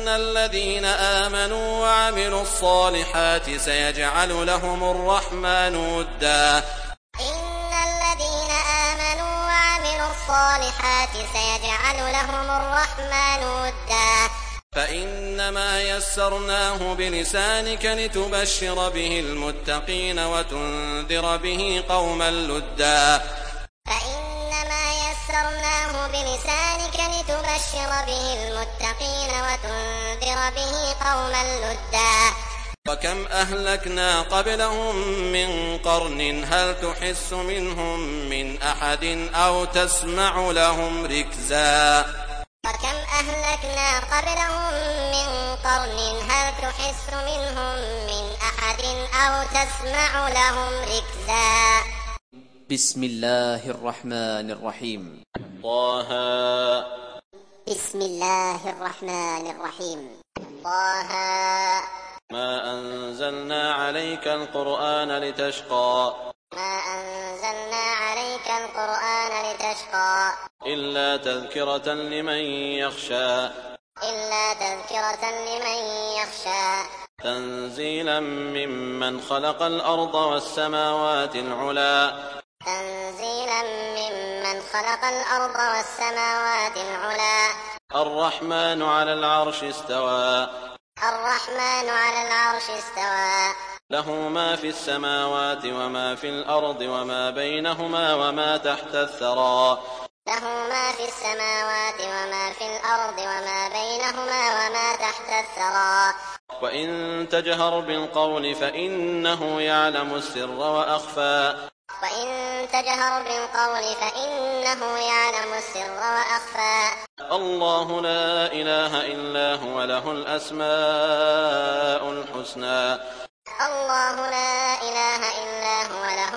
إن الذين آمنوا وعملوا الصالحات سيجعل لهم الرحمن ودا. إن الذين آمنوا وعملوا الصالحات سيجعل لهم الرحمن ودا. فإنما يسرناه بلسانك لتبشر به المتقين وتنذر به قوما لدا. فإنما يسرناه بلسانك لتبشر به المتقين وتنذر به قوما لدا. وكم أهلكنا قبلهم من قرن هل تحس منهم من أحد أو تسمع لهم ركزا. وكم أهلكنا قبلهم من قرن هل تحس منهم من أحد أو تسمع لهم ركزا. بسم الله الرحمن الرحيم. طه. بسم الله الرحمن الرحيم. طه. ما أنزلنا عليك القرآن لتشقى. ما أنزلنا عليك القرآن لتشقى. إلا تذكرة لمن يخشى. إلا تذكرة لمن يخشى. تنزيلا ممن خلق الأرض والسماوات العلى. تنزيلا ممن خلق الأرض والسماوات العلى. الرحمن على العرش استوى. الرحمن على العرش استوى. له ما في السماوات وما في الأرض وما بينهما وما تحت الثرى. له ما في السماوات وما في الأرض وما بينهما وما تحت الثرى. وإن تجهر بالقول فإنه يعلم السر وأخفى. وإن تجهر بالقول فإنه يعلم السر وأخفى. الله لا إله إلا هو له الأسماء الحسنى. الله لا إله إلا هو له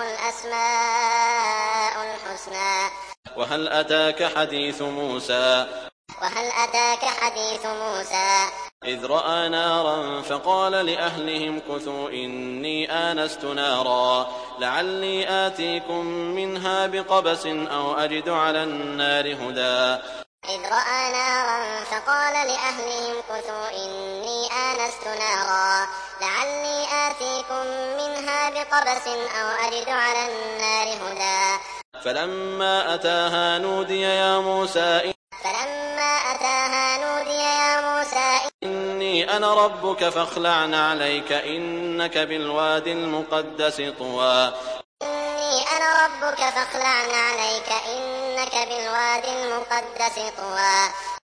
الأسماء الحسنى. وهل أتاك حديث موسى. وهل أتاك حديث موسى. إذ رأى نارا فقال لأهلهم كثوا إني آنست نارا لعلي آتيكم منها بقبس أو أجد على النار هدى. إذ رأى نارا فقال لأهلهم كثوا إني آنست نارا لعلي آتيكم منها بقبس أو أجد على النار هدى. فلما أتاها نودي يا موسى. فلما أتاها نودي يا موسى إني أنا ربك فاخلع نعليك إنك بالوادي المقدس طوى. إني أنا ربك فاخلع نعليك إنك بالوادي المقدس طوى.